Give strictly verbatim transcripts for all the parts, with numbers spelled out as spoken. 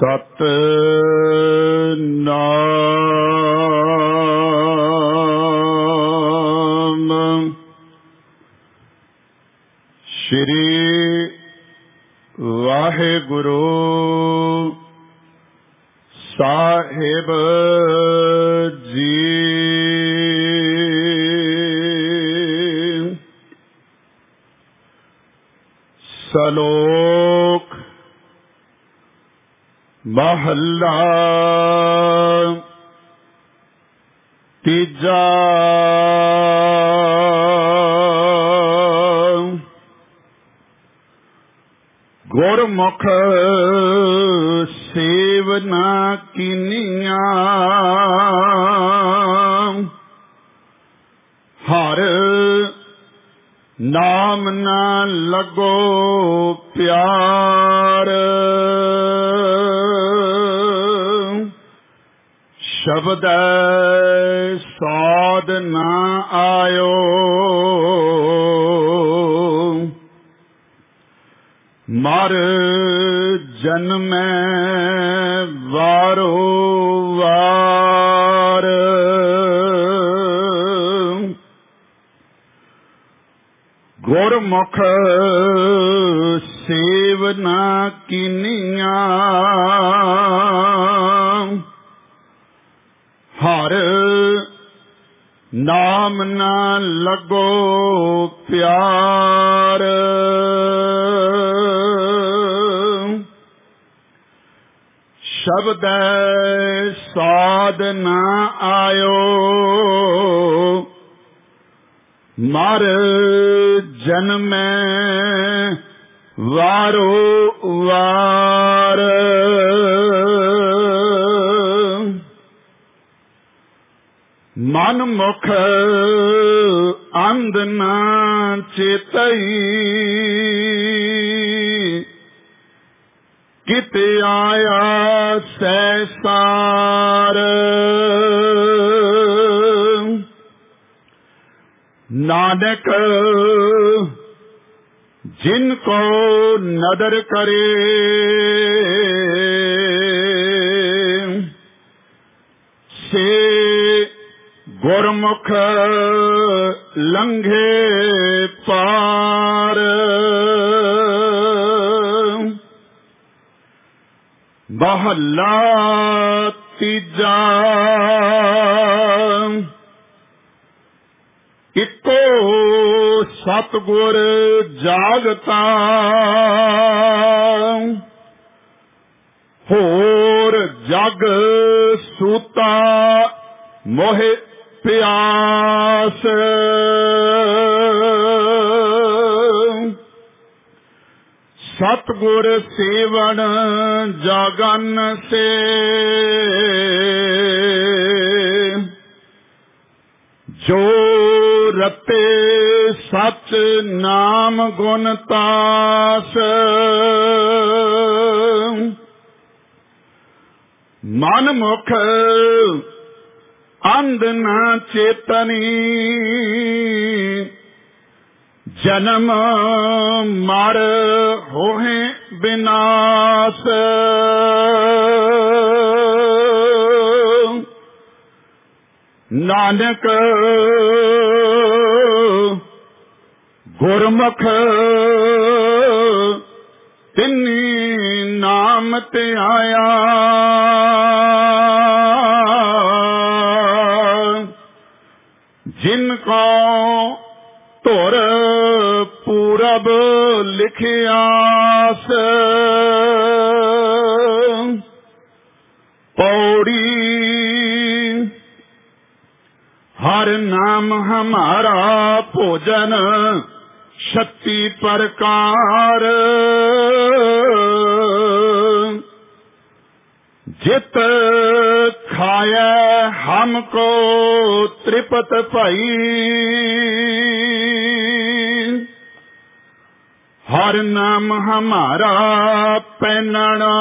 ਸਤਿਨਾਮ ਸ਼੍ਰੀ ਵਾਹਿਗੁਰੂ ਸਾਹਿਬ ਜੀ। ਸਲੋਕ ਮਹੱਲਾ ਤੀਜਾ। ਗੁਰਮੁਖ ਸੇਵਨਾ ਕੀਨੀਆਂ, ਹਰ ਨਾਮ ਨਾ ਲੱਗੋ ਪਿਆਰ। ਸ਼ਬਦੈ ਸਾਧ ਨਾ ਆਇਓ, ਮਰ ਜਨਮੈ ਵਾਰੋ ਵਾਰ। ਗੁਰਮੁਖ ਸੇਵਨਾ ਕੀਨੀਆਂ, ਹਰ ਨਾਮ ਨਾ ਲੱਗੋ ਪਿਆਰ। ਸ਼ਬਦੈ ਸਾਧ ਨਾ ਆਇਓ, ਮਰ ਜਨਮੈ ਵਾਰੋ ਵਾਰ। ਮਨ ਮੁਖ ਅੰਧ ਨਾ ਚੇਤਈ, ਕਿਤੇ ਆਇਆ ਸੈਸਾਰ। ਨਾਨਕ ਜਿਨ ਕੋ ਨਦਰ ਕਰੇ, ਸੇ ਗੁਰਮੁਖ ਲੰਘੇ ਪਾਰ। ਮਹੱਲਾ ਤੀਜਾ। ਇੱਕੋ ਸਤਿਗੁਰ ਜਾਗਤਾ, ਹੋਰ ਜਗ ਸੂਤਾ ਮੋਹਿ ਪਿਆਸ। ਸਤਿਗੁਰ ਸੇਵਨ ਜਾਗਨ ਸੇ, ਜੋ ਰਤੇ ਸਚ ਨਾਮ ਗੁਣ ਤਾਸ। ਮਨ ਮੁਖ ਅੰਧ ਨਾ ਚੇਤਨੀ, ਜਨਮ ਮਰ ਹੋਹਿ ਬਿਨਾਸ਼। ਨਾਨਕ ਗੁਰਮੁਖ ਤਿਨੀ ਨਾਮ ਤੇ ਆਇਆ, ਜਿਨ ਕੋ ਧੁਰ ਪੂਰਬ ਲਿਖਿਆਸ। ਪੌੜੀ ਹਰ ਨਾਮ ਹਮਾਰਾ ਭੋਜਨ, ਸ਼ਕਤੀ ਪ੍ਰਕਾਰ। ਜਿਤ ਖਾਇ ਹਮਕੋ ਤ੍ਰਿਪਤ ਭਈ, ਹਰ ਨਾਮ ਹਮਾਰਾ ਪਹਿਨਣਾ।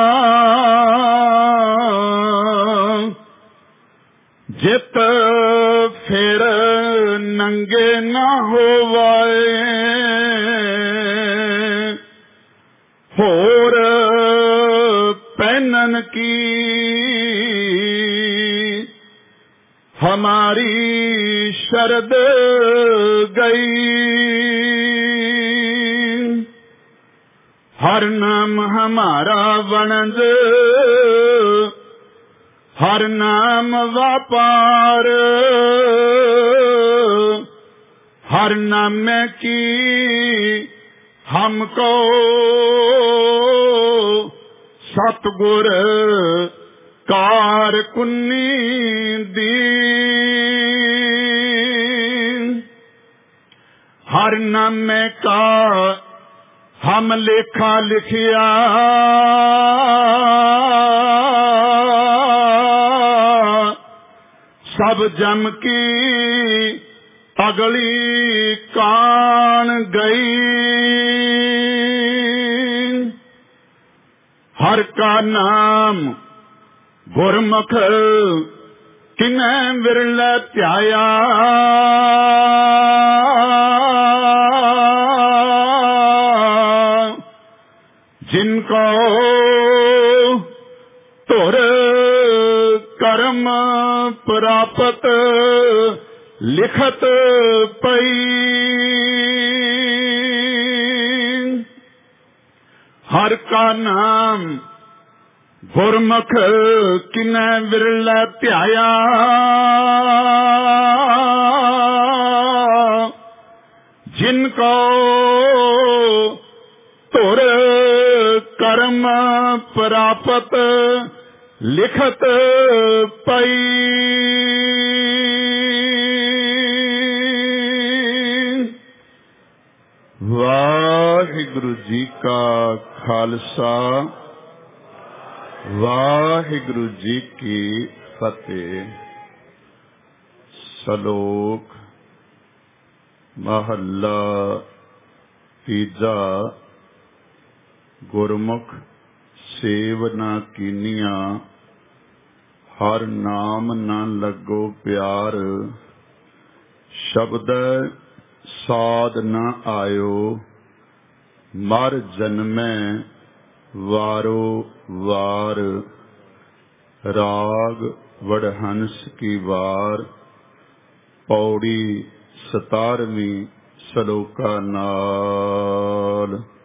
ਜਿਤ ਫਿਰ ਨੰਗੇ ਨਾ ਹੋਵਾਏ, ਹੋਰ पहनन की हमारी शरद गई। हर नाम हमारा वणज हर नाम व्यापार हर नाम की हमको सतगुर कार कुन्नी दीन। हर नाम का हम लेखा लिखिया सब जम की अगली कान गई। हर का नाम गुरमुख किने विरल ध्याया। जिनको तुर कर्म प्राप्त लिखत पई। हर का नाम गुरमुख किने विरल ध्याया। जिनको तुर कर्म प्राप्त लिखत पई। वाहिगुरु जी का खालसा वाहिगुरु जी की फतेह। सलोक महला तीजा। गुरमुख सेव ना कीनिया हर नाम न लगो प्यार। शब्द साध न आयो मर जन्मै वारो वार। राग वडहंस की वार पौड़ी सतारवीं सलोका नाल।